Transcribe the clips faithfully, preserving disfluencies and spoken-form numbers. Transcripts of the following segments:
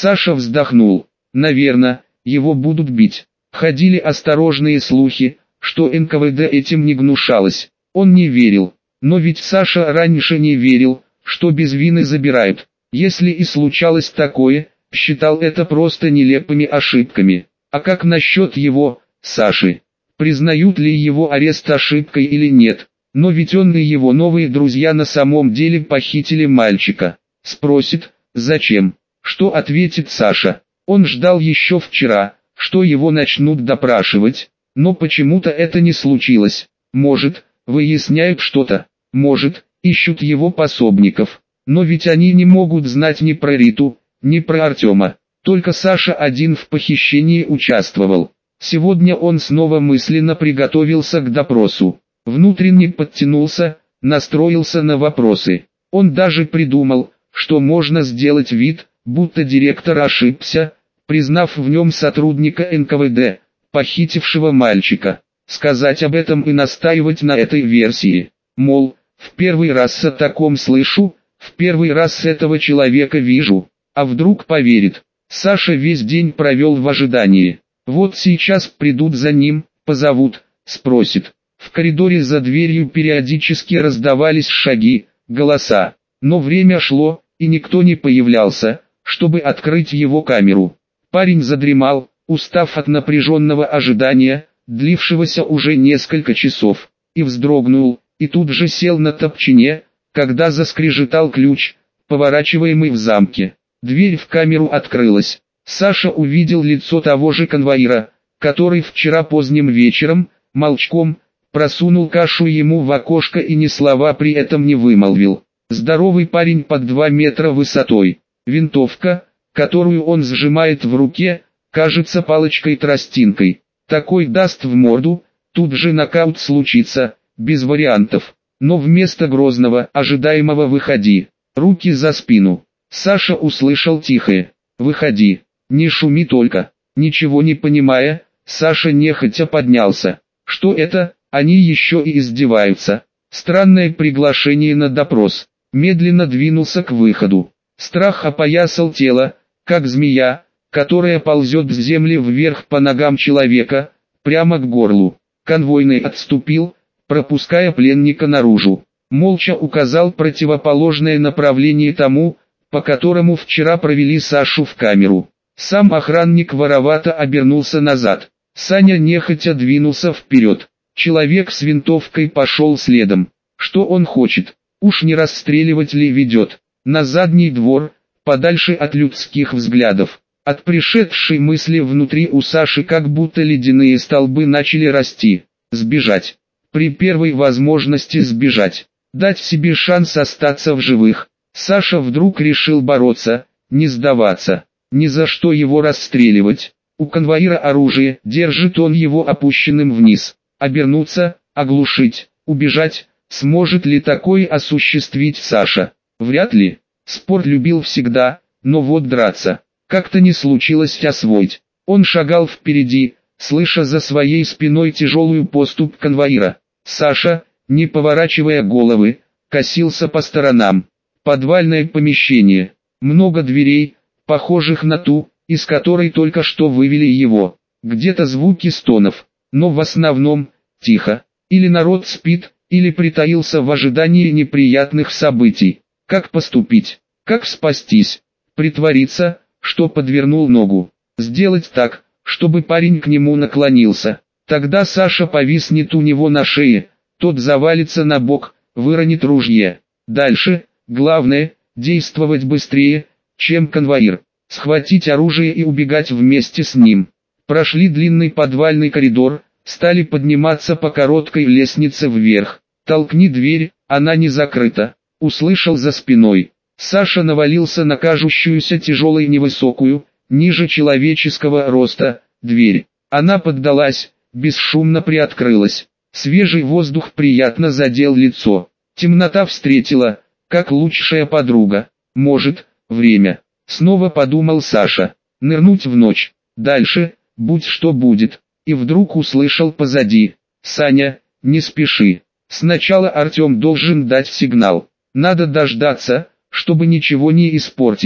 Саша вздохнул. Наверное, его будут бить. Ходили осторожные слухи, что эн ка вэ дэ этим не гнушалось. Он не верил. Но ведь Саша раньше не верил, что без вины забирают. Если и случалось такое, считал это просто нелепыми ошибками. А как насчет его, Саши? Признают ли его арест ошибкой или нет? Но ведь он и его новые друзья на самом деле похитили мальчика. Спросит, зачем? Что ответит Саша? Он ждал еще вчера, что его начнут допрашивать, но почему-то это не случилось. Может, выясняют что-то, может, ищут его пособников. Но ведь они не могут знать ни про Риту, ни про Артема. Только Саша один в похищении участвовал. Сегодня он снова мысленно приготовился к допросу. Внутренне подтянулся, настроился на вопросы. Он даже придумал, что можно сделать вид, будто директор ошибся, признав в нем сотрудника эн ка вэ дэ, похитившего мальчика. Сказать об этом и настаивать на этой версии. Мол, в первый раз о таком слышу, в первый раз этого человека вижу. А вдруг поверит? Саша весь день провел в ожидании. Вот сейчас придут за ним, позовут, спросит. В коридоре за дверью периодически раздавались шаги, голоса. Но время шло, и никто не появлялся, чтобы открыть его камеру. Парень задремал, устав от напряженного ожидания, длившегося уже несколько часов, и вздрогнул, и тут же сел на топчине, когда заскрежетал ключ, поворачиваемый в замке. Дверь в камеру открылась. Саша увидел лицо того же конвоира, который вчера поздним вечером, молчком, просунул кашу ему в окошко и ни слова при этом не вымолвил. Здоровый парень под два метра высотой. Винтовка, которую он сжимает в руке, кажется палочкой-тростинкой. Такой даст в морду, тут же нокаут случится, без вариантов. Но вместо грозного, ожидаемого «выходи», руки за спину. Саша услышал тихое «выходи, не шуми только». Ничего не понимая, Саша нехотя поднялся. Что это, они еще и издеваются. Странное приглашение на допрос. Медленно двинулся к выходу. Страх опоясал тело, как змея, которая ползет с земли вверх по ногам человека, прямо к горлу. Конвойный отступил, пропуская пленника наружу. Молча указал противоположное направление тому, по которому вчера провели Сашу в камеру. Сам охранник воровато обернулся назад. Саня нехотя двинулся вперед. Человек с винтовкой пошел следом. Что он хочет? Уж не расстреливать ли ведет? На задний двор, подальше от людских взглядов. От пришедшей мысли внутри у Саши как будто ледяные столбы начали расти. Сбежать. При первой возможности сбежать. Дать себе шанс остаться в живых. Саша вдруг решил бороться, не сдаваться. Ни за что его расстреливать. У конвоира оружие, держит он его опущенным вниз. Обернуться, оглушить, убежать. Сможет ли такое осуществить Саша? Вряд ли. Спорт любил всегда, но вот драться. Как-то не случилось освоить. Он шагал впереди, слыша за своей спиной тяжелую поступь конвоира. Саша, не поворачивая головы, косился по сторонам. Подвальное помещение. Много дверей, похожих на ту, из которой только что вывели его. Где-то звуки стонов, но в основном, тихо. Или народ спит, или притаился в ожидании неприятных событий. Как поступить? Как спастись? Притвориться, что подвернул ногу. Сделать так, чтобы парень к нему наклонился. Тогда Саша повиснет у него на шее, тот завалится на бок, выронит ружье. Дальше, главное, действовать быстрее, чем конвоир. Схватить оружие и убегать вместе с ним. Прошли длинный подвальный коридор, стали подниматься по короткой лестнице вверх. Толкни дверь, она не закрыта. Услышал за спиной. Саша навалился на кажущуюся тяжелой невысокую, ниже человеческого роста, дверь. Она поддалась, бесшумно приоткрылась. Свежий воздух приятно задел лицо. Темнота встретила, как лучшая подруга. Может, время. Снова подумал Саша. Нырнуть в ночь. Дальше, будь что будет. И вдруг услышал позади. Саня, не спеши. Сначала Артем должен дать сигнал. Надо дождаться, чтобы ничего не испортить.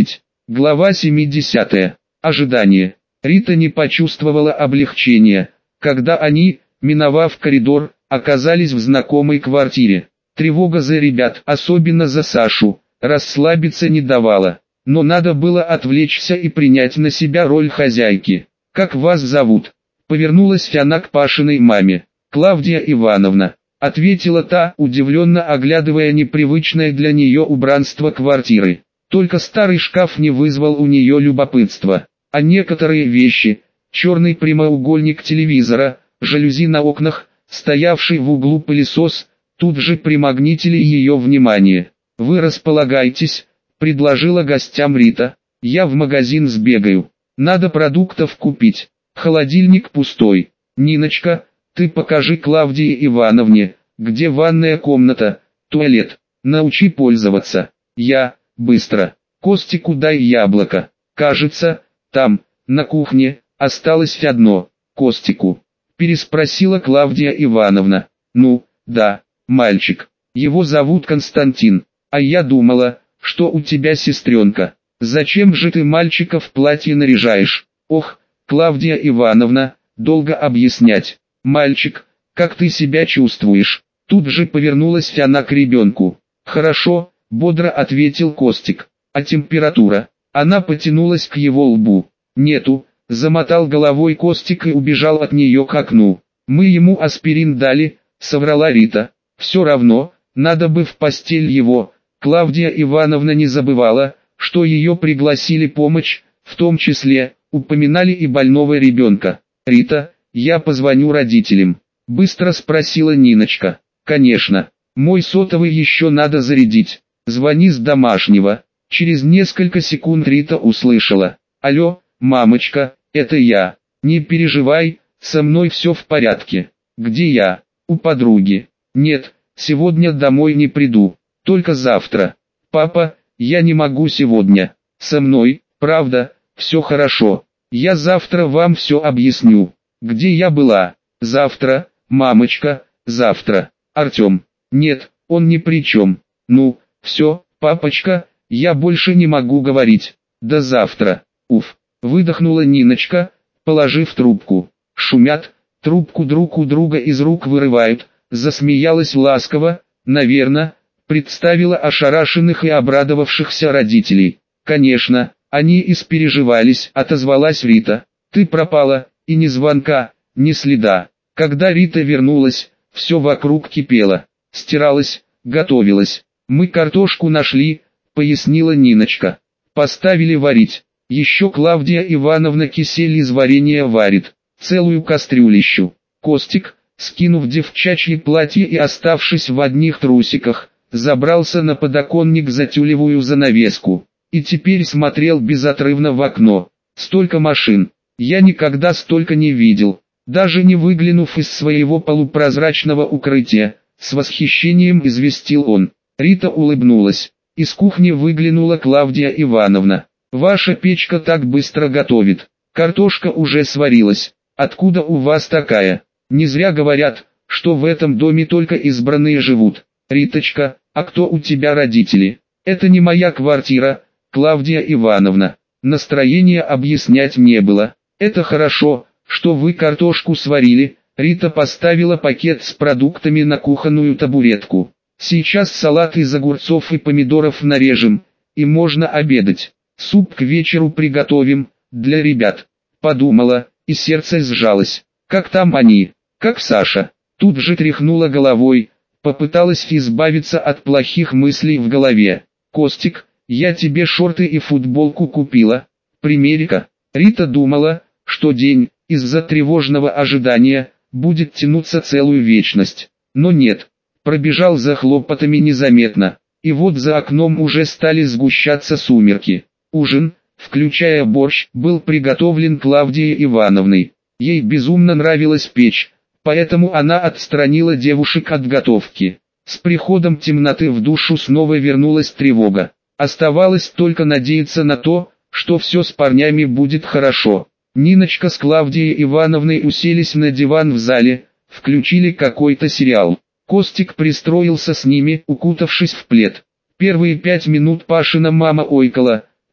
Глава семидесятая. Ожидание. Рита не почувствовала облегчения, когда они, миновав коридор, оказались в знакомой квартире. Тревога за ребят, особенно за Сашу, расслабиться не давала. Но надо было отвлечься и принять на себя роль хозяйки. «Как вас зовут?» Повернулась она к Пашиной маме. «Клавдия Ивановна», — ответила та, удивленно оглядывая непривычное для нее убранство квартиры. Только старый шкаф не вызвал у нее любопытства, а некоторые вещи, черный прямоугольник телевизора, жалюзи на окнах, стоявший в углу пылесос, тут же примагнитили ее внимание. «Вы располагайтесь», — предложила гостям Рита. «Я в магазин сбегаю. Надо продуктов купить. Холодильник пустой. Ниночка, ты покажи Клавдии Ивановне, где ванная комната, туалет. Научи пользоваться. Я, быстро. Костику дай яблоко. Кажется, там, на кухне, осталось одно. Костику», — переспросила Клавдия Ивановна. «Ну, да, мальчик. Его зовут Константин. А я думала, что у тебя сестренка. Зачем же ты мальчика в платье наряжаешь?» «Ох, Клавдия Ивановна, долго объяснять. Мальчик, как ты себя чувствуешь?» Тут же повернулась она к ребенку. «Хорошо», — бодро ответил Костик. «А температура?» Она потянулась к его лбу. «Нету», — замотал головой Костик и убежал от нее к окну. «Мы ему аспирин дали», — соврала Рита. «Все равно, надо бы в постель его». Клавдия Ивановна не забывала, что ее пригласили помочь, в том числе, упоминали и больного ребенка. «Рита, я позвоню родителям», — быстро спросила Ниночка. «Конечно, мой сотовый еще надо зарядить. Звони с домашнего». Через несколько секунд Рита услышала. «Алло, мамочка, это я. Не переживай, со мной все в порядке». «Где я?» «У подруги». «Нет, сегодня домой не приду. Только завтра». «Папа, я не могу сегодня. Со мной, правда, все хорошо. Я завтра вам все объясню. Где я была?» «Завтра, мамочка, завтра». «Артем». «Нет, он ни при чем». «Ну, все, папочка, я больше не могу говорить. До завтра». «Уф», выдохнула Ниночка, положив трубку. «Шумят, трубку друг у друга из рук вырывают», засмеялась ласково, наверное, представила ошарашенных и обрадовавшихся родителей. «Конечно, они испереживались», отозвалась Рита. «Ты пропала, и ни звонка, ни следа». Когда Рита вернулась, все вокруг кипело. Стиралась, готовилась. «Мы картошку нашли», пояснила Ниночка. «Поставили варить. Еще Клавдия Ивановна кисель из варенья варит. Целую кастрюлищу». Костик, скинув девчачье платье и оставшись в одних трусиках, забрался на подоконник за тюлевую занавеску. И теперь смотрел безотрывно в окно. Столько машин. Я никогда столько не видел. Даже не выглянув из своего полупрозрачного укрытия, с восхищением известил он. Рита улыбнулась. Из кухни выглянула Клавдия Ивановна. «Ваша печка так быстро готовит. Картошка уже сварилась. Откуда у вас такая? Не зря говорят, что в этом доме только избранные живут. Риточка, а кто у тебя родители?» «Это не моя квартира, Клавдия Ивановна». Настроения объяснять не было. «Это хорошо, что вы картошку сварили». Рита поставила пакет с продуктами на кухонную табуретку. «Сейчас салат из огурцов и помидоров нарежем, и можно обедать. Суп к вечеру приготовим, для ребят». Подумала, и сердце сжалось. «Как там они? Как Саша?» Тут же тряхнула головой, попыталась избавиться от плохих мыслей в голове. «Костик, я тебе шорты и футболку купила. Примери-ка». Рита думала, что день, из-за тревожного ожидания, будет тянуться целую вечность. Но нет, пробежал за хлопотами незаметно, и вот за окном уже стали сгущаться сумерки. Ужин, включая борщ, был приготовлен Клавдией Ивановной. Ей безумно нравилась печь, поэтому она отстранила девушек от готовки. С приходом темноты в душу снова вернулась тревога. Оставалось только надеяться на то, что все с парнями будет хорошо. Ниночка с Клавдией Ивановной уселись на диван в зале, включили какой-то сериал. Костик пристроился с ними, укутавшись в плед. Первые пять минут Пашина мама ойкала,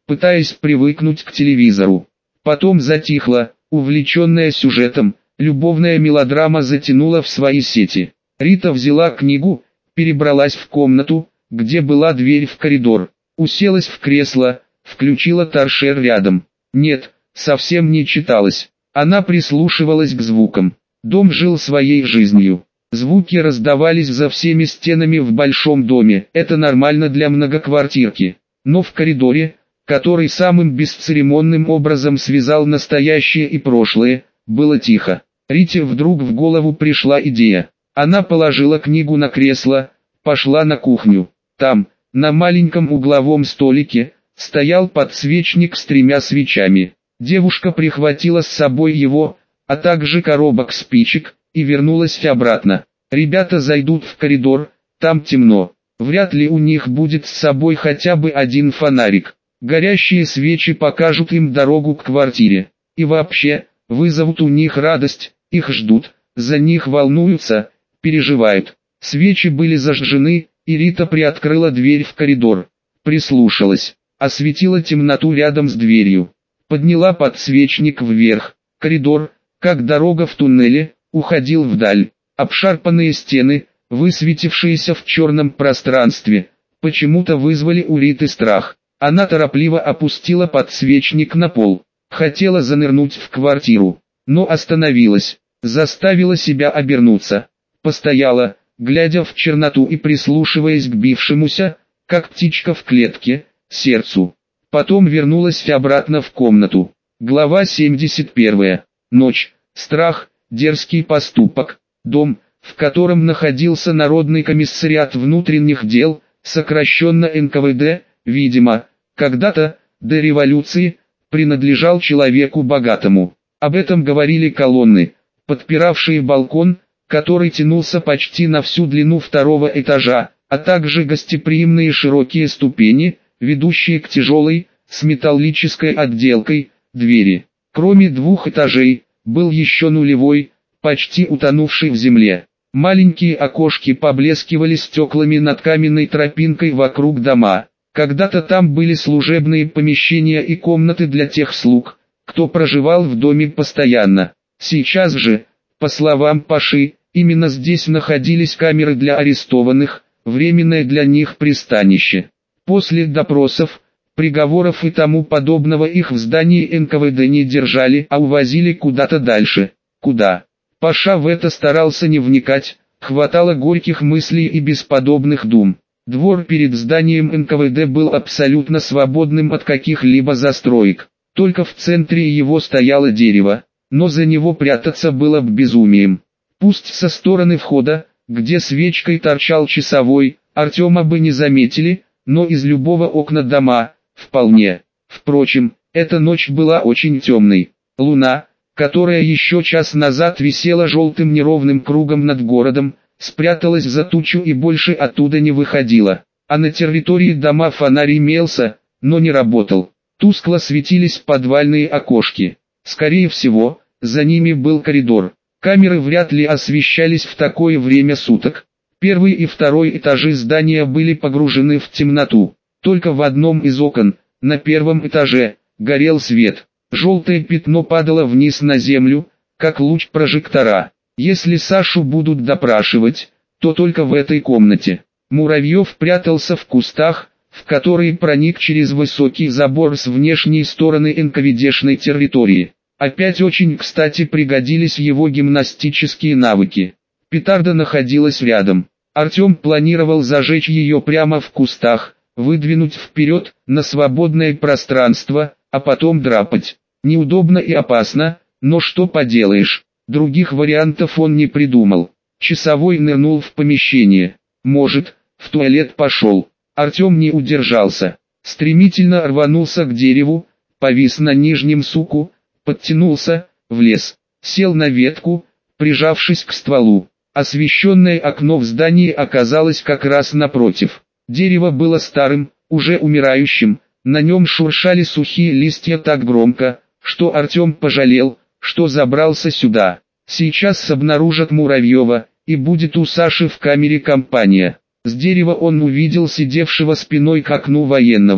пытаясь привыкнуть к телевизору. Потом затихла, увлеченная сюжетом, любовная мелодрама затянула в свои сети. Рита взяла книгу, перебралась в комнату, где была дверь в коридор, уселась в кресло, включила торшер рядом. Нет, совсем не читалось. Она прислушивалась к звукам. Дом жил своей жизнью. Звуки раздавались за всеми стенами в большом доме, это нормально для многоквартирки. Но в коридоре, который самым бесцеремонным образом связал настоящее и прошлое, было тихо. Рите вдруг в голову пришла идея. Она положила книгу на кресло, пошла на кухню. Там, на маленьком угловом столике, стоял подсвечник с тремя свечами. Девушка прихватила с собой его, а также коробок спичек, и вернулась обратно. Ребята зайдут в коридор, там темно. Вряд ли у них будет с собой хотя бы один фонарик. Горящие свечи покажут им дорогу к квартире. И вообще, вызовут у них радость, их ждут, за них волнуются, переживают. Свечи были зажжены, и Рита приоткрыла дверь в коридор. Прислушалась, осветила темноту рядом с дверью. Подняла подсвечник вверх. Коридор, как дорога в туннеле, уходил вдаль. Обшарпанные стены, высветившиеся в черном пространстве, почему-то вызвали у Риты страх. Она торопливо опустила подсвечник на пол. Хотела занырнуть в квартиру, но остановилась, заставила себя обернуться. Постояла, глядя в черноту и прислушиваясь к бившемуся, как птичка в клетке, сердцу. Потом вернулась обратно в комнату. Глава семьдесят первая. Ночь, страх, дерзкий поступок. Дом, в котором находился Народный комиссариат внутренних дел, сокращенно эн ка вэ дэ, видимо, когда-то, до революции, принадлежал человеку богатому. Об этом говорили колонны, подпиравшие балкон, который тянулся почти на всю длину второго этажа, а также гостеприимные широкие ступени, ведущие к тяжелой, с металлической отделкой, двери. Кроме двух этажей, был еще нулевой, почти утонувший в земле. Маленькие окошки поблескивали стеклами над каменной тропинкой вокруг дома. Когда-то там были служебные помещения и комнаты для тех слуг, кто проживал в доме постоянно. Сейчас же, по словам Паши, именно здесь находились камеры для арестованных, временное для них пристанище. После допросов, приговоров и тому подобного их в здании эн ка вэ дэ не держали, а увозили куда-то дальше. Куда? Паша в это старался не вникать, хватало горьких мыслей и бесподобных дум. Двор перед зданием эн ка вэ дэ был абсолютно свободным от каких-либо застроек. Только в центре его стояло дерево, но за него прятаться было б безумием. Пусть со стороны входа, где свечкой торчал часовой, Артема бы не заметили, но из любого окна дома, вполне. Впрочем, эта ночь была очень темной. Луна, которая еще час назад висела желтым неровным кругом над городом, спряталась за тучу и больше оттуда не выходила. А на территории дома фонарь имелся, но не работал. Тускло светились подвальные окошки. Скорее всего, за ними был коридор. Камеры вряд ли освещались в такое время суток. Первый и второй этажи здания были погружены в темноту. Только в одном из окон, на первом этаже, горел свет. Желтое пятно падало вниз на землю, как луч прожектора. Если Сашу будут допрашивать, то только в этой комнате. Муравьев прятался в кустах, в которые проник через высокий забор с внешней стороны эн ка вэ дэ-шной территории. Опять очень кстати пригодились его гимнастические навыки. Петарда находилась рядом. Артем планировал зажечь ее прямо в кустах, выдвинуть вперед, на свободное пространство, а потом драпать. Неудобно и опасно, но что поделаешь, других вариантов он не придумал. Часовой нырнул в помещение. Может, в туалет пошел. Артем не удержался. Стремительно рванулся к дереву, повис на нижнем суку, подтянулся, влез, сел на ветку, прижавшись к стволу. Освещенное окно в здании оказалось как раз напротив. Дерево было старым, уже умирающим, на нем шуршали сухие листья так громко, что Артем пожалел, что забрался сюда. Сейчас обнаружат Муравьева, и будет у Саши в камере компания. С дерева он увидел сидевшего спиной к окну военного.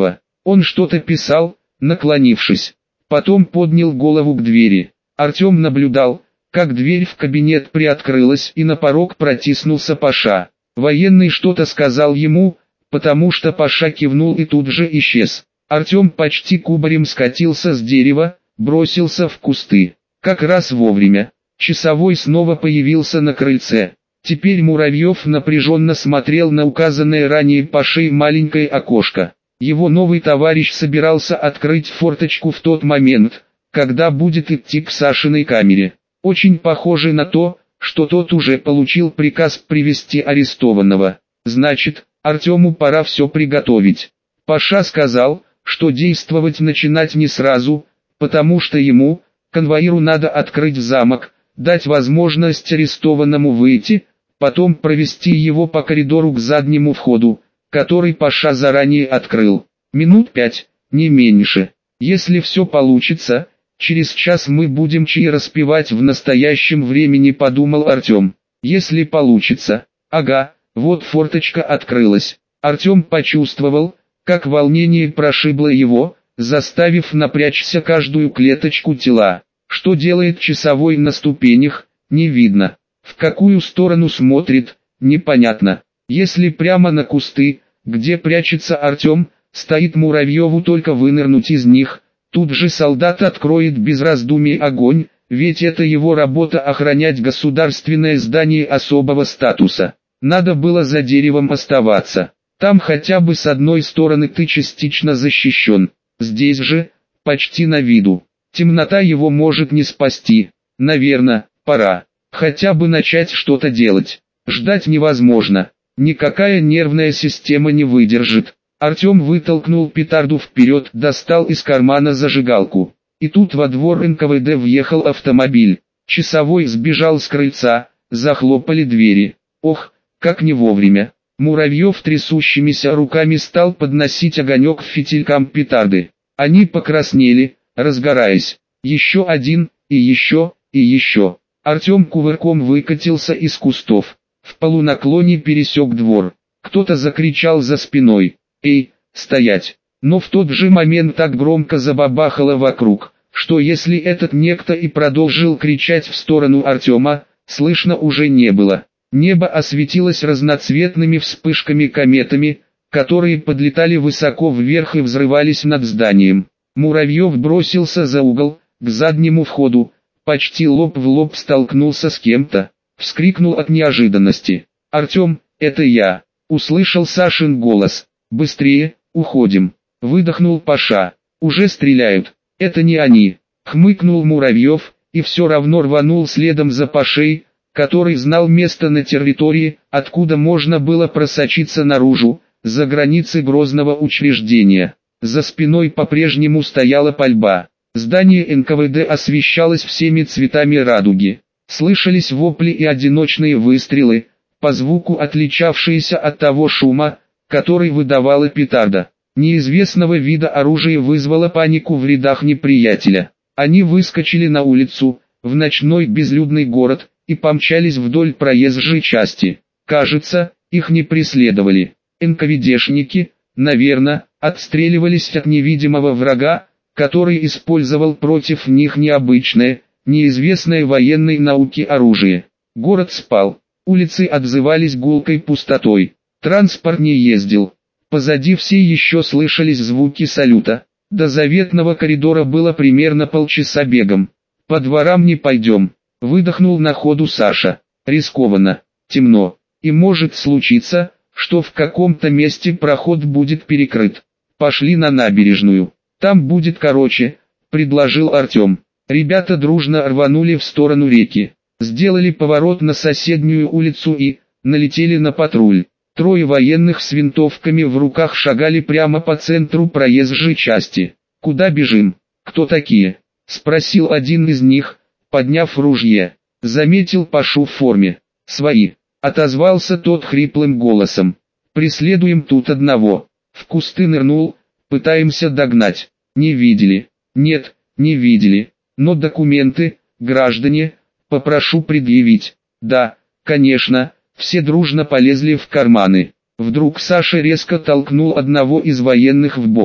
Он что-то писал, наклонившись. Потом поднял голову к двери. Артем наблюдал, как дверь в кабинет приоткрылась и на порог протиснулся Паша. Военный что-то сказал ему, потому что Паша кивнул и тут же исчез. Артем почти кубарем скатился с дерева, бросился в кусты. Как раз вовремя. Часовой снова появился на крыльце. Теперь Муравьев напряженно смотрел на указанное ранее Пашей маленькое окошко. Его новый товарищ собирался открыть форточку в тот момент, когда будет идти к Сашиной камере. Очень похоже на то, что тот уже получил приказ привести арестованного. Значит, Артему пора все приготовить. Паша сказал, что действовать начинать не сразу, потому что ему, конвоиру, надо открыть замок, дать возможность арестованному выйти, потом провести его по коридору к заднему входу, который Паша заранее открыл. Минут пять, не меньше. Если все получится, через час мы будем чаи распивать в настоящем времени, подумал Артем. Если получится. Ага, вот форточка открылась. Артем почувствовал, как волнение прошибло его, заставив напрячься каждую клеточку тела. Что делает часовой на ступенях, не видно. В какую сторону смотрит, непонятно. Если прямо на кусты, где прячется Артем, стоит Муравьеву только вынырнуть из них, тут же солдат откроет без раздумий огонь, ведь это его работа охранять государственное здание особого статуса. Надо было за деревом оставаться. Там хотя бы с одной стороны ты частично защищен. Здесь же, почти на виду. Темнота его может не спасти. Наверное, пора. Хотя бы начать что-то делать. Ждать невозможно. Никакая нервная система не выдержит. Артем вытолкнул петарду вперед, достал из кармана зажигалку. И тут во двор эн ка вэ дэ въехал автомобиль. Часовой сбежал с крыльца, захлопали двери. Ох, как не вовремя. Муравьев трясущимися руками стал подносить огонек к фитилькам петарды. Они покраснели, разгораясь. Еще один, и еще, и еще. Артем кувырком выкатился из кустов. В полунаклоне пересек двор. Кто-то закричал за спиной: «Эй, стоять!» Но в тот же момент так громко забабахало вокруг, что если этот некто и продолжил кричать в сторону Артема, слышно уже не было. Небо осветилось разноцветными вспышками-кометами, которые подлетали высоко вверх и взрывались над зданием. Муравьев бросился за угол, к заднему входу, почти лоб в лоб столкнулся с кем-то, вскрикнул от неожиданности. «Артем, это я!» — услышал Сашин голос. «Быстрее, уходим!» — выдохнул Паша. «Уже стреляют!» «Это не они!» — хмыкнул Муравьев, и все равно рванул следом за Пашей, который знал место на территории, откуда можно было просочиться наружу, за границы грозного учреждения. За спиной по-прежнему стояла пальба. Здание эн ка вэ дэ освещалось всеми цветами радуги. Слышались вопли и одиночные выстрелы, по звуку отличавшиеся от того шума, который выдавала петарда. Неизвестного вида оружие вызвало панику в рядах неприятеля. Они выскочили на улицу, в ночной безлюдный город, и помчались вдоль проезжей части. Кажется, их не преследовали. эн ка вэ дэшники, наверное, отстреливались от невидимого врага, который использовал против них необычное, неизвестное военной науке оружие. Город спал, улицы отзывались гулкой пустотой, транспорт не ездил. Позади все еще слышались звуки салюта. До заветного коридора было примерно полчаса бегом. «По дворам не пойдем», — выдохнул на ходу Саша. «Рискованно, темно, и может случиться, что в каком-то месте проход будет перекрыт. Пошли на набережную, там будет короче», — предложил Артем. Ребята дружно рванули в сторону реки, сделали поворот на соседнюю улицу и налетели на патруль. Трое военных с винтовками в руках шагали прямо по центру проезжей части. «Куда бежим? Кто такие?» — спросил один из них, подняв ружье. Заметил Пашу в форме. «Свои», — отозвался тот хриплым голосом. «Преследуем тут одного. В кусты нырнул, пытаемся догнать. Не видели?» «Нет, не видели. Но документы, граждане, попрошу предъявить». «Да, конечно». Все дружно полезли в карманы. Вдруг Саша резко толкнул одного из военных в бок.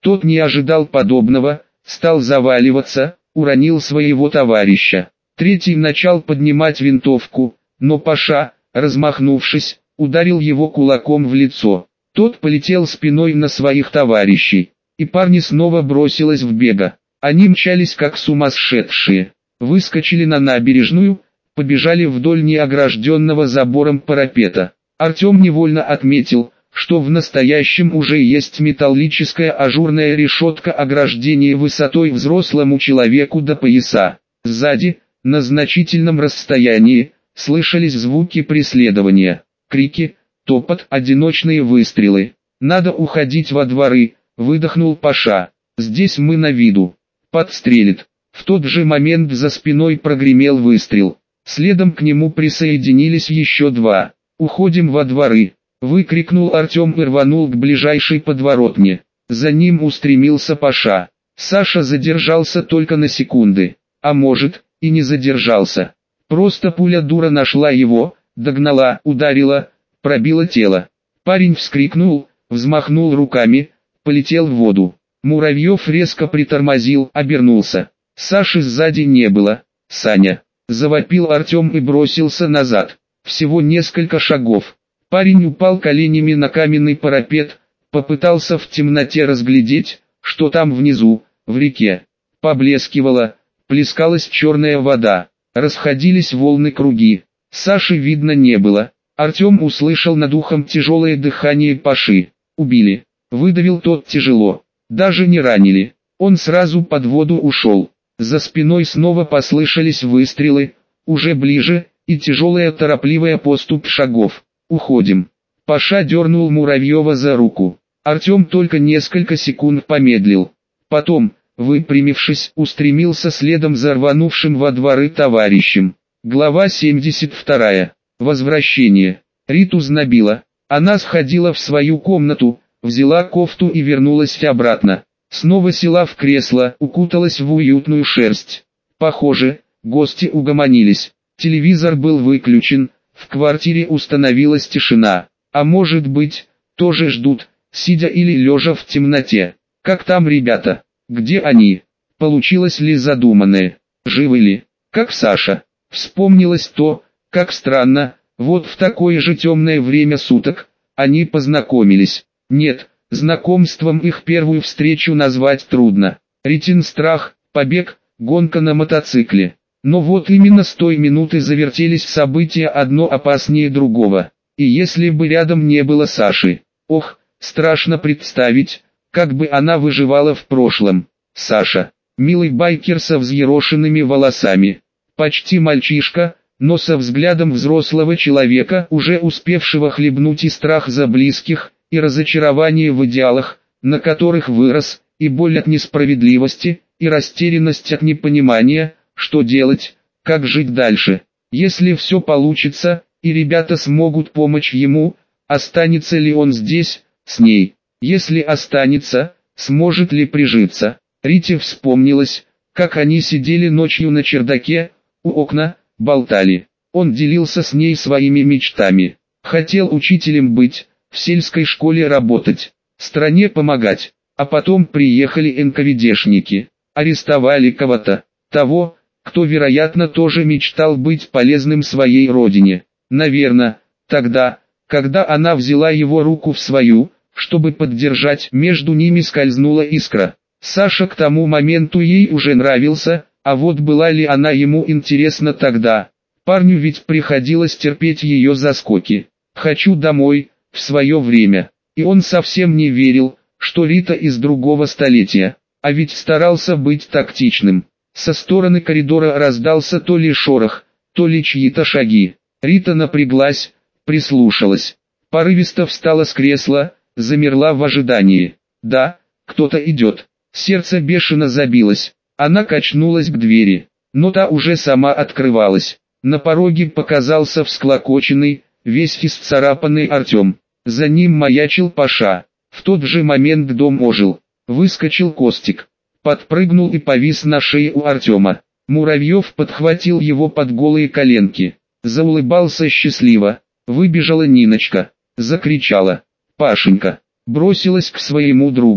Тот не ожидал подобного, стал заваливаться, уронил своего товарища. Третий начал поднимать винтовку, но Паша, размахнувшись, ударил его кулаком в лицо. Тот полетел спиной на своих товарищей, и парни снова бросились в бега. Они мчались как сумасшедшие, выскочили на набережную, побежали вдоль неогражденного забором парапета. Артем невольно отметил, что в настоящем уже есть металлическая ажурная решетка ограждения высотой взрослому человеку до пояса. Сзади, на значительном расстоянии, слышались звуки преследования, крики, топот, одиночные выстрелы. «Надо уходить во дворы», — выдохнул Паша. «Здесь мы на виду. Подстрелит». В тот же момент за спиной прогремел выстрел. Следом к нему присоединились еще два. «Уходим во дворы», — выкрикнул Артем и рванул к ближайшей подворотне. За ним устремился Паша. Саша задержался только на секунды, а может, и не задержался. Просто пуля дура нашла его, догнала, ударила, пробила тело. Парень вскрикнул, взмахнул руками, полетел в воду. Муравьев резко притормозил, обернулся. Саши сзади не было. «Саня!» — завопил Артем и бросился назад. Всего несколько шагов. Парень упал коленями на каменный парапет, попытался в темноте разглядеть, что там внизу, в реке. Поблескивала, плескалась черная вода, расходились волны круги. Саши видно не было. Артем услышал над ухом тяжелое дыхание Паши. «Убили», — выдавил тот тяжело. «Даже не ранили». Он сразу под воду ушел. За спиной снова послышались выстрелы, уже ближе, и тяжелая торопливая поступь шагов. «Уходим». Паша дернул Муравьева за руку. Артем только несколько секунд помедлил. Потом, выпрямившись, устремился следом за рванувшим во дворы товарищем. Глава семьдесят вторая. Возвращение. Риту знобило. Она сходила в свою комнату, взяла кофту и вернулась обратно. Снова села в кресло, укуталась в уютную шерсть. Похоже, гости угомонились. Телевизор был выключен, в квартире установилась тишина. А может быть, тоже ждут, сидя или лежа в темноте. Как там ребята? Где они? Получилось ли задуманное? Живы ли? Как Саша? Вспомнилось то, как странно, вот в такое же темное время суток, они познакомились. Нет, знакомством их первую встречу назвать трудно. Ритин страх, побег, гонка на мотоцикле. Но вот именно с той минуты завертелись события одно опаснее другого. И если бы рядом не было Саши, ох, страшно представить, как бы она выживала в прошлом. Саша, милый байкер со взъерошенными волосами, почти мальчишка, но со взглядом взрослого человека, уже успевшего хлебнуть и страх за близких, и разочарование в идеалах, на которых вырос, и боль от несправедливости, и растерянность от непонимания, что делать, как жить дальше. Если все получится, и ребята смогут помочь ему, останется ли он здесь, с ней? Если останется, сможет ли прижиться? Рите вспомнилось, как они сидели ночью на чердаке, у окна, болтали. Он делился с ней своими мечтами. Хотел учителем быть, в сельской школе работать, стране помогать. А потом приехали эн ка вэ дэшники, арестовали кого-то, того, кто, вероятно, тоже мечтал быть полезным своей родине. Наверное, тогда, когда она взяла его руку в свою, чтобы поддержать, между ними скользнула искра. Саша к тому моменту ей уже нравился, а вот была ли она ему интересна тогда? Парню ведь приходилось терпеть ее заскоки. «Хочу домой», в свое время. И он совсем не верил, что Рита из другого столетия. А ведь старался быть тактичным. Со стороны коридора раздался то ли шорох, то ли чьи-то шаги. Рита напряглась, прислушалась. Порывисто встала с кресла, замерла в ожидании. Да, кто-то идет. Сердце бешено забилось. Она качнулась к двери, но та уже сама открывалась. На пороге показался всклокоченный, весь исцарапанный Артем. За ним маячил Паша. В тот же момент дом ожил. Выскочил Костик. Подпрыгнул и повис на шее у Артема. Муравьев подхватил его под голые коленки. Заулыбался счастливо. Выбежала Ниночка. Закричала. «Пашенька!» Бросилась к своему другу.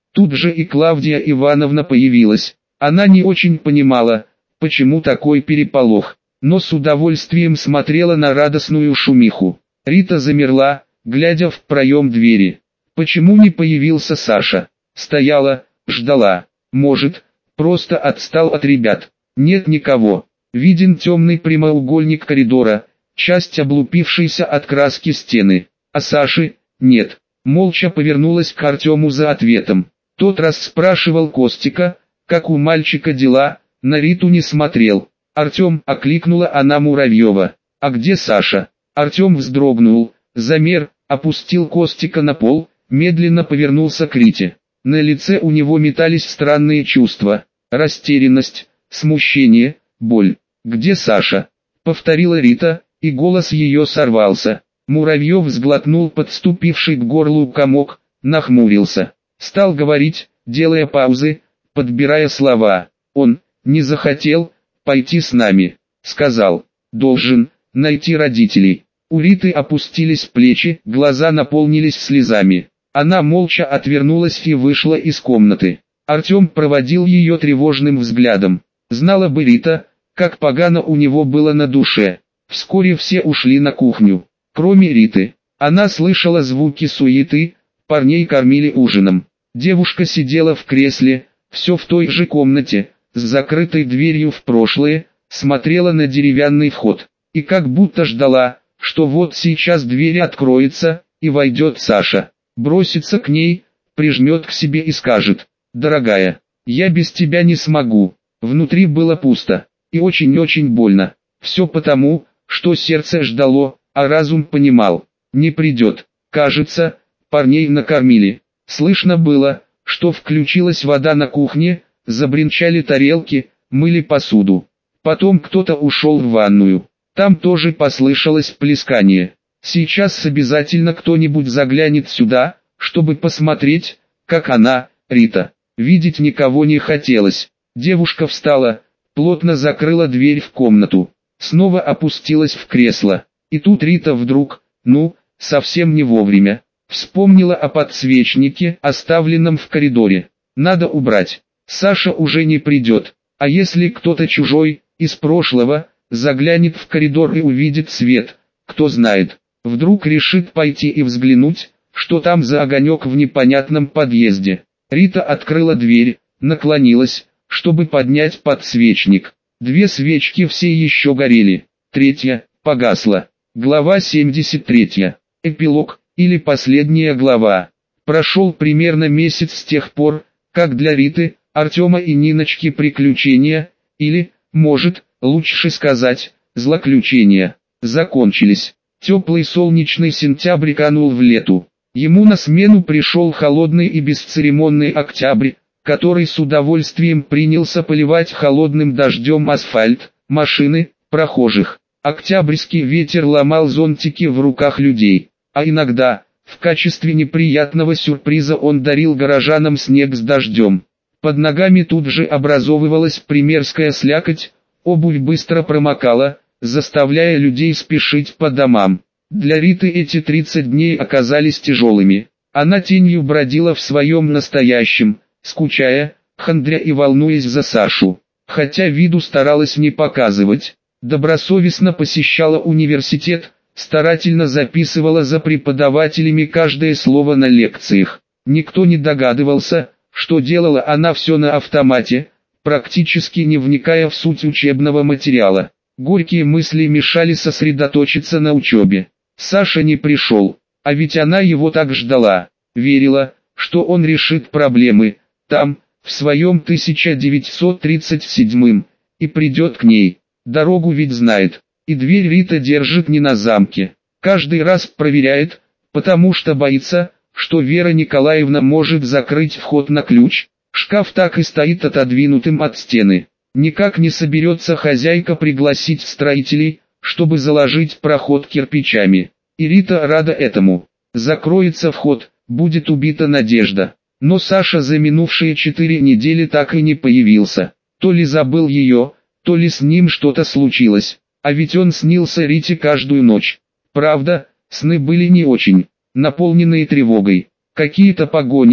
Тут же и Клавдия Ивановна появилась. Она не очень понимала, почему такой переполох, но с удовольствием смотрела на радостную шумиху. Рита замерла, глядя в проем двери. Почему не появился Саша? Стояла, ждала. Может, просто отстал от ребят. Нет никого. Виден темный прямоугольник коридора, часть облупившейся от краски стены. А Саши нет. Молча повернулась к Артему за ответом. Тот расспрашивал Костика, как у мальчика дела, на Риту не смотрел. Артем, окликнула она Муравьева. А где Саша? Артем вздрогнул, замер, опустил Костика на пол, медленно повернулся к Рите. На лице у него метались странные чувства. Растерянность, смущение, боль. «Где Саша?» — повторила Рита, и голос ее сорвался. Муравьев сглотнул подступивший к горлу комок, нахмурился. Стал говорить, делая паузы, подбирая слова. Он не захотел пойти с нами. Сказал, должен найти родителей. У Риты опустились плечи, глаза наполнились слезами. Она молча отвернулась и вышла из комнаты. Артем проводил ее тревожным взглядом. Знала бы Рита, как погано у него было на душе. Вскоре все ушли на кухню. Кроме Риты, она слышала звуки суеты, парней кормили ужином. Девушка сидела в кресле, все в той же комнате, с закрытой дверью в прошлое, смотрела на деревянный вход. И как будто ждала, что вот сейчас дверь откроется, и войдет Саша. Бросится к ней, прижмет к себе и скажет, «Дорогая, я без тебя не смогу». Внутри было пусто, и очень-очень больно. Все потому, что сердце ждало, а разум понимал, не придет. Кажется, парней накормили. Слышно было, что включилась вода на кухне, забринчали тарелки, мыли посуду. Потом кто-то ушел в ванную. Там тоже послышалось плескание. Сейчас обязательно кто-нибудь заглянет сюда, чтобы посмотреть, как она, Рита. Видеть никого не хотелось. Девушка встала, плотно закрыла дверь в комнату. Снова опустилась в кресло. И тут Рита вдруг, ну, совсем не вовремя, вспомнила о подсвечнике, оставленном в коридоре. Надо убрать. Саша уже не придет. А если кто-то чужой, из прошлого, заглянет в коридор и увидит свет, кто знает. Вдруг решит пойти и взглянуть, что там за огонек в непонятном подъезде. Рита открыла дверь, наклонилась, чтобы поднять подсвечник. Две свечки все еще горели, третья погасла. Глава семьдесят три. Эпилог, или последняя глава. Прошел примерно месяц с тех пор, как для Риты, Артема и Ниночки приключения, или, может, лучше сказать, злоключения, закончились. Теплый солнечный сентябрь канул в лету. Ему на смену пришел холодный и бесцеремонный октябрь, который с удовольствием принялся поливать холодным дождем асфальт, машины, прохожих. Октябрьский ветер ломал зонтики в руках людей, а иногда, в качестве неприятного сюрприза он дарил горожанам снег с дождем. Под ногами тут же образовывалась примерская слякоть, обувь быстро промокала, заставляя людей спешить по домам. Для Риты эти тридцать дней оказались тяжелыми. Она тенью бродила в своем настоящем, скучая, хандря и волнуясь за Сашу. Хотя виду старалась не показывать, добросовестно посещала университет, старательно записывала за преподавателями каждое слово на лекциях. Никто не догадывался, что делала она все на автомате, практически не вникая в суть учебного материала. Горькие мысли мешали сосредоточиться на учебе. Саша не пришел, а ведь она его так ждала, верила, что он решит проблемы, там, в своем тысяча девятьсот тридцать седьмом, и придет к ней. Дорогу ведь знает, и дверь Рита держит не на замке. Каждый раз проверяет, потому что боится, что Вера Николаевна может закрыть вход на ключ. Шкаф так и стоит отодвинутым от стены. Никак не соберется хозяйка пригласить строителей, чтобы заложить проход кирпичами. И Рита рада этому. Закроется вход, будет убита надежда. Но Саша за минувшие четыре недели так и не появился. То ли забыл ее, то ли с ним что-то случилось. А ведь он снился Рите каждую ночь. Правда, сны были не очень, наполненные тревогой. Какие-то погони,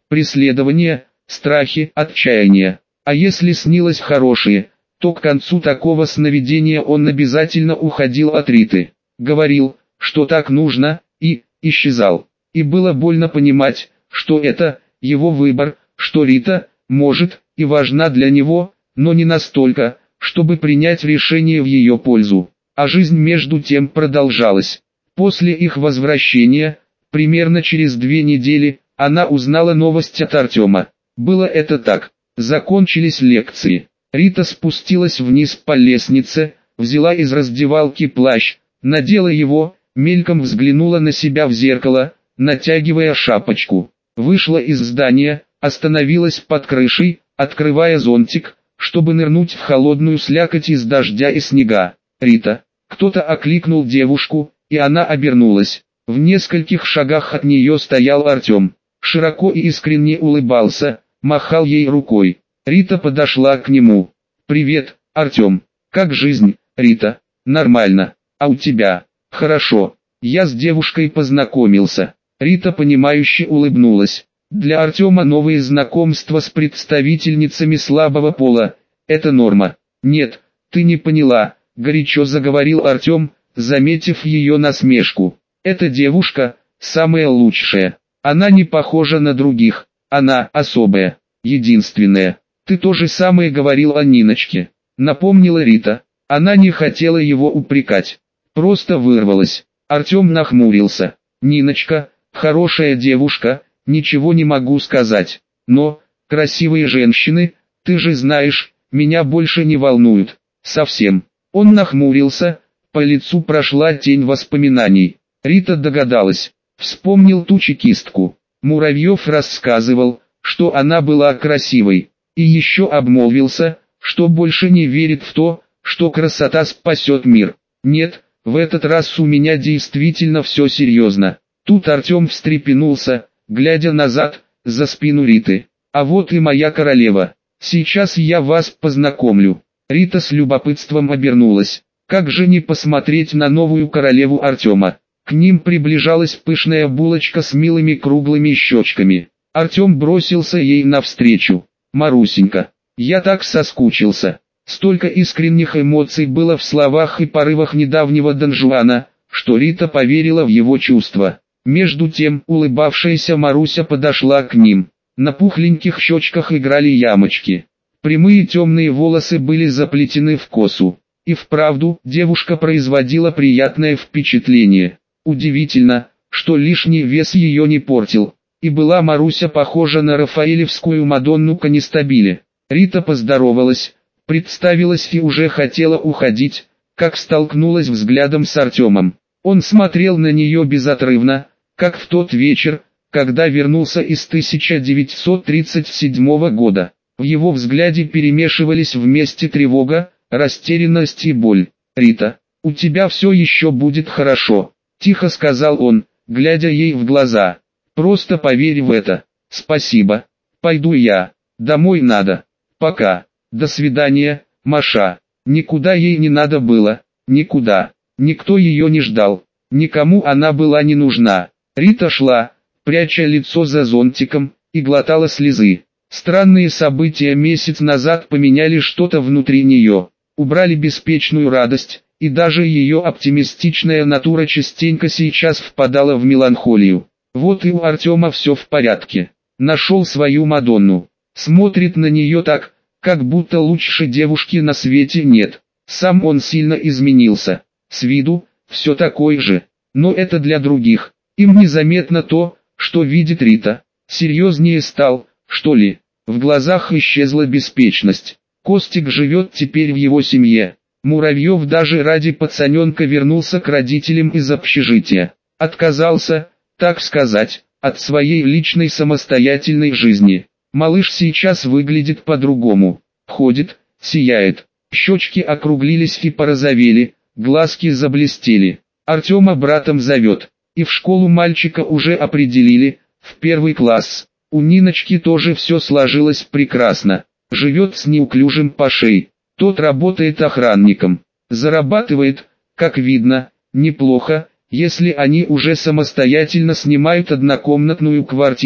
преследования, страхи, отчаяние. А если снилось хорошее, то к концу такого сновидения он обязательно уходил от Риты. Говорил, что так нужно, и исчезал. И было больно понимать, что это его выбор, что Рита может и важна для него, но не настолько, чтобы принять решение в ее пользу. А жизнь между тем продолжалась. После их возвращения, примерно через две недели, она узнала новость от Артема. Было это так. Закончились лекции. Рита спустилась вниз по лестнице, взяла из раздевалки плащ, надела его, мельком взглянула на себя в зеркало, натягивая шапочку. Вышла из здания, остановилась под крышей, открывая зонтик, чтобы нырнуть в холодную слякоть из дождя и снега. «Рита!» Кто-то окликнул девушку, и она обернулась. В нескольких шагах от нее стоял Артем. Широко и искренне улыбался, махал ей рукой. Рита подошла к нему. «Привет, Артем. Как жизнь, Рита?» «Нормально. А у тебя?» «Хорошо. Я с девушкой познакомился». Рита понимающе улыбнулась. Для Артема новые знакомства с представительницами слабого пола – это норма. «Нет, ты не поняла», – горячо заговорил Артем, заметив ее насмешку. «Эта девушка – самая лучшая. Она не похожа на других, она особая, единственная. Ты то же самое говорил о Ниночке», – напомнила Рита. Она не хотела его упрекать. Просто вырвалась. Артем нахмурился. «Ниночка – хорошая девушка, ничего не могу сказать. Но, красивые женщины, ты же знаешь, меня больше не волнуют. Совсем». Он нахмурился, по лицу прошла тень воспоминаний. Рита догадалась. Вспомнил ту чекистку. Муравьев рассказывал, что она была красивой. И еще обмолвился, что больше не верит в то, что красота спасет мир. Нет, в этот раз у меня действительно все серьезно. Тут Артем встрепенулся, глядя назад, за спину Риты. «А вот и моя королева. Сейчас я вас познакомлю». Рита с любопытством обернулась. Как же не посмотреть на новую королеву Артема? К ним приближалась пышная булочка с милыми круглыми щечками. Артем бросился ей навстречу. «Марусенька, я так соскучился». Столько искренних эмоций было в словах и порывах недавнего Дон Жуана, что Рита поверила в его чувства. Между тем улыбавшаяся Маруся подошла к ним. На пухленьких щечках играли ямочки. Прямые темные волосы были заплетены в косу. И вправду, девушка производила приятное впечатление. Удивительно, что лишний вес ее не портил. И была Маруся похожа на рафаэлевскую Мадонну Конестабиле. Рита поздоровалась, представилась и уже хотела уходить, как столкнулась взглядом с Артемом. Он смотрел на нее безотрывно, как в тот вечер, когда вернулся из тысяча девятьсот тридцать седьмого года. В его взгляде перемешивались вместе тревога, растерянность и боль. «Рита, у тебя все еще будет хорошо», – тихо сказал он, глядя ей в глаза. «Просто поверь в это». «Спасибо. Пойду я. Домой надо. Пока. До свидания, Маша». Никуда ей не надо было. Никуда. Никто ее не ждал. Никому она была не нужна. Рита шла, пряча лицо за зонтиком, и глотала слезы. Странные события месяц назад поменяли что-то внутри нее. Убрали беспечную радость, и даже ее оптимистичная натура частенько сейчас впадала в меланхолию. Вот и у Артема все в порядке. Нашел свою Мадонну. Смотрит на нее так, как будто лучше девушки на свете нет. Сам он сильно изменился. С виду, все такой же. Но это для других. Им незаметно то, что видит Рита. Серьезнее стал, что ли. В глазах исчезла беспечность. Костик живет теперь в его семье. Муравьев даже ради пацаненка вернулся к родителям из общежития. Отказался, так сказать, от своей личной самостоятельной жизни. Малыш сейчас выглядит по-другому. Ходит, сияет. Щечки округлились и порозовели, глазки заблестели. Артема братом зовет. И в школу мальчика уже определили, в первый класс. У Ниночки тоже все сложилось прекрасно. Живет с неуклюжим Пашей. Тот работает охранником. Зарабатывает, как видно, неплохо, если они уже самостоятельно снимают однокомнатную квартиру.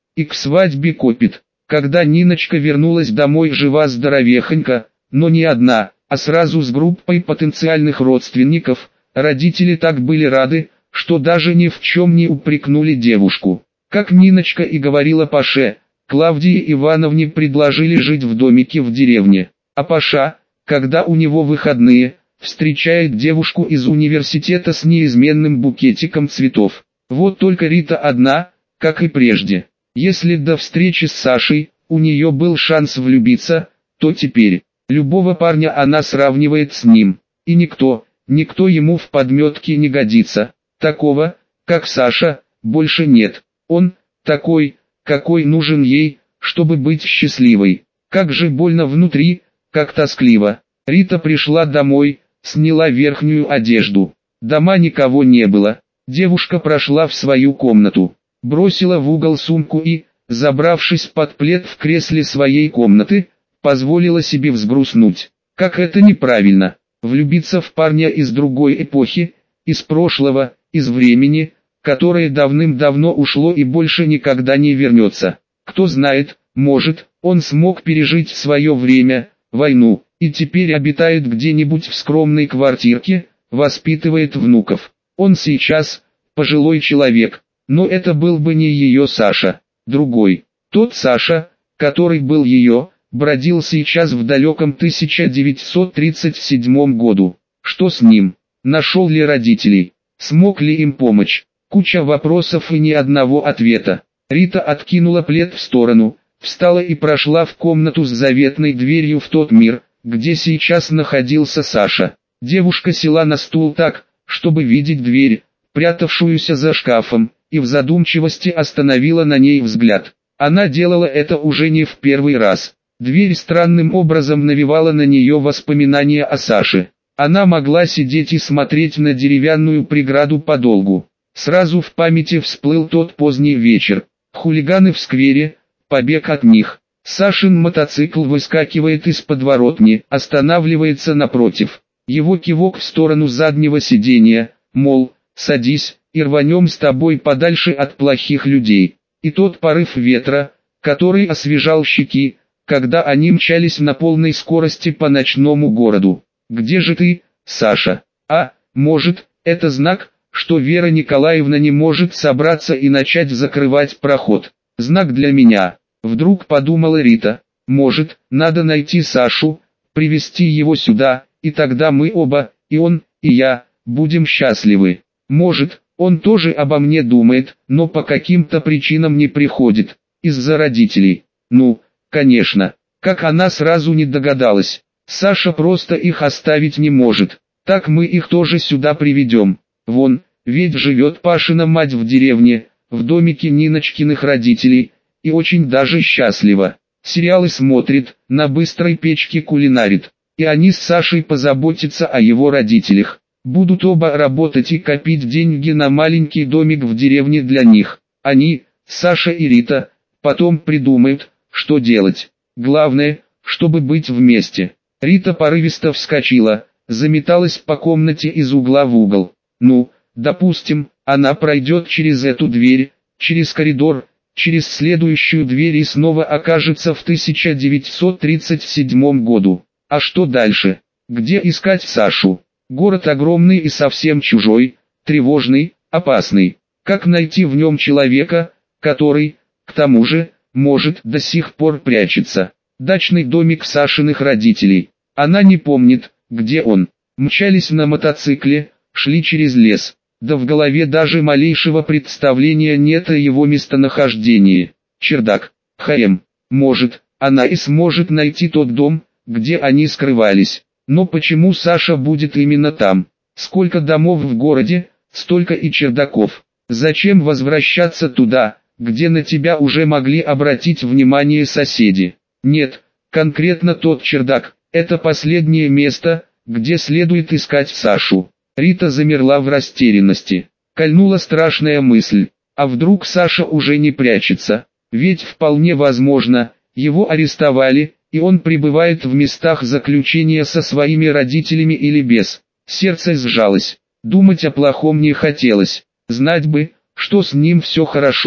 и к свадьбе копит. Когда Ниночка вернулась домой жива-здоровехонька, но не одна, а сразу с группой потенциальных родственников, родители так были рады, что даже ни в чем не упрекнули девушку. Как Ниночка и говорила Паше, Клавдии Ивановне предложили жить в домике в деревне. А Паша, когда у него выходные, встречает девушку из университета с неизменным букетиком цветов. Вот только Рита одна, как и прежде. Если до встречи с Сашей у нее был шанс влюбиться, то теперь любого парня она сравнивает с ним. И никто, никто ему в подметке не годится. Такого, как Саша, больше нет. Он такой, какой нужен ей, чтобы быть счастливой. Как же больно внутри, как тоскливо. Рита пришла домой, сняла верхнюю одежду. Дома никого не было. Девушка прошла в свою комнату, бросила в угол сумку и, забравшись под плед в кресле своей комнаты, позволила себе взгрустнуть. Как это неправильно, влюбиться в парня из другой эпохи, из прошлого, из времени, которое давным-давно ушло и больше никогда не вернется. Кто знает, может, он смог пережить свое время, войну, и теперь обитает где-нибудь в скромной квартирке, воспитывает внуков. Он сейчас пожилой человек, но это был бы не ее Саша, другой. Тот Саша, который был ее, бродил сейчас в далеком тысяча девятьсот тридцать седьмом году. Что с ним? Нашел ли родителей? Смог ли им помочь? Куча вопросов и ни одного ответа. Рита откинула плед в сторону, встала и прошла в комнату с заветной дверью в тот мир, где сейчас находился Саша. Девушка села на стул так, чтобы видеть дверь, прятавшуюся за шкафом, и в задумчивости остановила на ней взгляд. Она делала это уже не в первый раз. Дверь странным образом навевала на нее воспоминания о Саше. Она могла сидеть и смотреть на деревянную преграду подолгу. Сразу в памяти всплыл тот поздний вечер. Хулиганы в сквере, побег от них. Сашин мотоцикл выскакивает из подворотни, останавливается напротив. Его кивок в сторону заднего сиденья, мол, садись, и рванем с тобой подальше от плохих людей. И тот порыв ветра, который освежал щеки, когда они мчались на полной скорости по ночному городу. Где же ты, Саша? А, может, это знак, что Вера Николаевна не может собраться и начать закрывать проход. Знак для меня. Вдруг подумала Рита. Может, надо найти Сашу, привести его сюда, и тогда мы оба, и он, и я, будем счастливы. Может, он тоже обо мне думает, но по каким-то причинам не приходит. Из-за родителей. Ну, конечно. Как она сразу не догадалась. Саша просто их оставить не может. Так мы их тоже сюда приведем. Вон, ведь живет Пашина мать в деревне, в домике Ниночкиных родителей, и очень даже счастлива. Сериалы смотрит, на быстрой печке кулинарит. И они с Сашей позаботятся о его родителях. Будут оба работать и копить деньги на маленький домик в деревне для них. Они, Саша и Рита, потом придумают, что делать. Главное, чтобы быть вместе. Рита порывисто вскочила, заметалась по комнате из угла в угол. Ну, допустим, она пройдет через эту дверь, через коридор, через следующую дверь и снова окажется в тысяча девятьсот тридцать седьмом году. А что дальше? Где искать Сашу? Город огромный и совсем чужой, тревожный, опасный. Как найти в нем человека, который, к тому же, может, до сих пор прячется? Дачный домик Сашиных родителей. Она не помнит, где он. Мчались на мотоцикле, шли через лес. Да в голове даже малейшего представления нет о его местонахождении. Чердак. Хм. Может, она и сможет найти тот дом, где они скрывались. Но почему Саша будет именно там? Сколько домов в городе, столько и чердаков. Зачем возвращаться туда, где на тебя уже могли обратить внимание соседи? Нет, конкретно тот чердак, это последнее место, где следует искать Сашу. Рита замерла в растерянности. Кольнула страшная мысль. А вдруг Саша уже не прячется? Ведь вполне возможно, его арестовали, и он пребывает в местах заключения со своими родителями или без. Сердце сжалось. Думать о плохом не хотелось. Знать бы, что с ним все хорошо.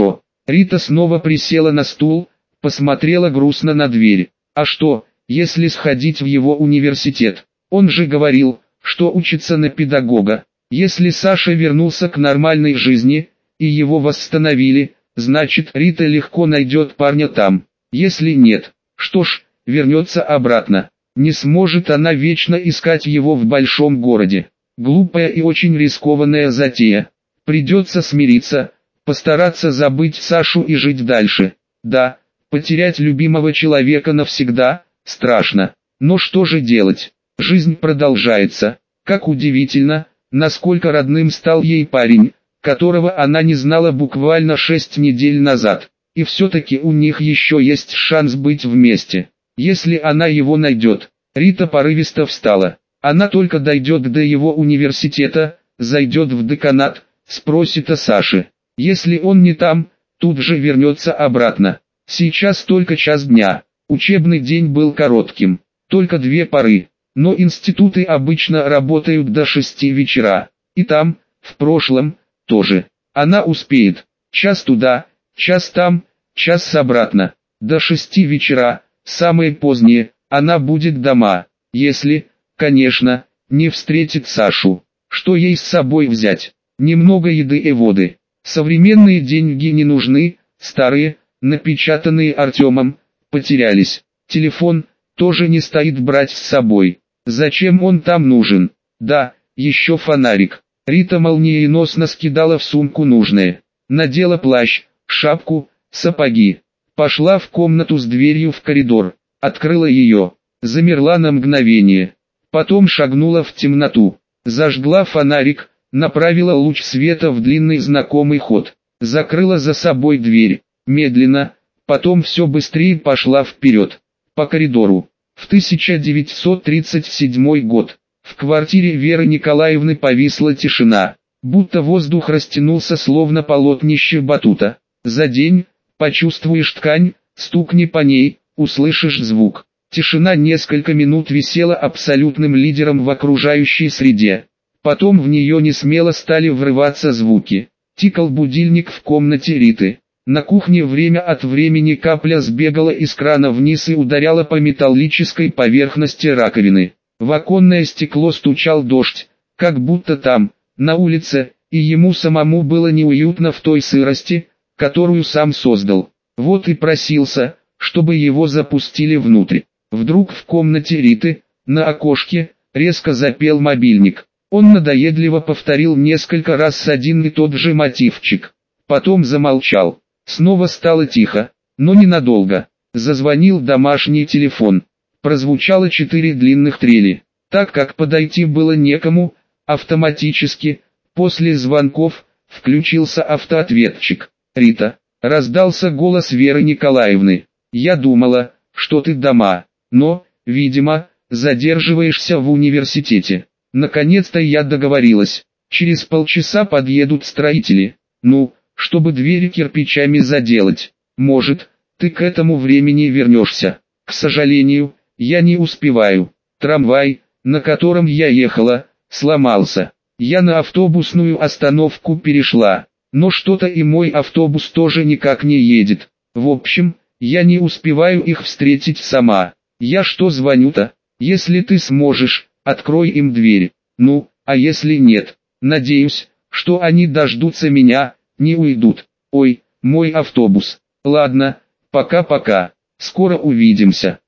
Рита снова присела на стул, посмотрела грустно на дверь. А что, если сходить в его университет? Он же говорил, что учится на педагога. Если Саша вернулся к нормальной жизни, и его восстановили, значит Рита легко найдет парня там. Если нет, что ж, вернется обратно. Не сможет она вечно искать его в большом городе. Глупая и очень рискованная затея. Придется смириться, постараться забыть Сашу и жить дальше. Да, потерять любимого человека навсегда – страшно. Но что же делать? Жизнь продолжается. Как удивительно, насколько родным стал ей парень, которого она не знала буквально шесть недель назад. И все-таки у них еще есть шанс быть вместе. Если она его найдет. Рита порывисто встала. Она только дойдет до его университета, зайдет в деканат, спросит о Саше. Если он не там, тут же вернется обратно. Сейчас только час дня. Учебный день был коротким. Только две пары. Но институты обычно работают до шести вечера. И там, в прошлом, тоже. Она успеет. Час туда, час там, час обратно. До шести вечера, самое позднее, она будет дома. Если, конечно, не встретит Сашу. Что ей с собой взять? Немного еды и воды. Современные деньги не нужны, старые, напечатанные Артемом, потерялись. Телефон тоже не стоит брать с собой. Зачем он там нужен? Да, еще фонарик. Рита молниеносно скидала в сумку нужное. Надела плащ, шапку, сапоги. Пошла в комнату с дверью в коридор. Открыла ее. Замерла на мгновение. Потом шагнула в темноту. Зажгла фонарик, направила луч света в длинный знакомый ход. Закрыла за собой дверь. Медленно, потом все быстрее пошла вперед. По коридору. В тысяча девятьсот тридцать седьмой год. В квартире Веры Николаевны повисла тишина. Будто воздух растянулся словно полотнище батута. За день, почувствуешь ткань, стукни по ней, услышишь звук. Тишина несколько минут висела абсолютным лидером в окружающей среде. Потом в нее несмело стали врываться звуки. Тикал будильник в комнате Риты. На кухне время от времени капля сбегала из крана вниз и ударяла по металлической поверхности раковины. В оконное стекло стучал дождь, как будто там, на улице, и ему самому было неуютно в той сырости, которую сам создал. Вот и просился, чтобы его запустили внутрь. Вдруг в комнате Риты, на окошке, резко запел мобильник. Он надоедливо повторил несколько раз один и тот же мотивчик. Потом замолчал. Снова стало тихо, но ненадолго. Зазвонил домашний телефон. Прозвучало четыре длинных трели. Так как подойти было некому, автоматически, после звонков, включился автоответчик. «Рита», — раздался голос Веры Николаевны. «Я думала, что ты дома, но, видимо, задерживаешься в университете. Наконец-то я договорилась. Через полчаса подъедут строители. Ну, чтобы двери кирпичами заделать. Может, ты к этому времени вернешься. К сожалению, я не успеваю. Трамвай, на котором я ехала, сломался. Я на автобусную остановку перешла, но что-то и мой автобус тоже никак не едет. В общем, я не успеваю их встретить сама. Я что звоню-то? Если ты сможешь, открой им дверь. Ну, а если нет? Надеюсь, что они дождутся меня, не уйдут. Ой, мой автобус. Ладно, пока-пока. Скоро увидимся.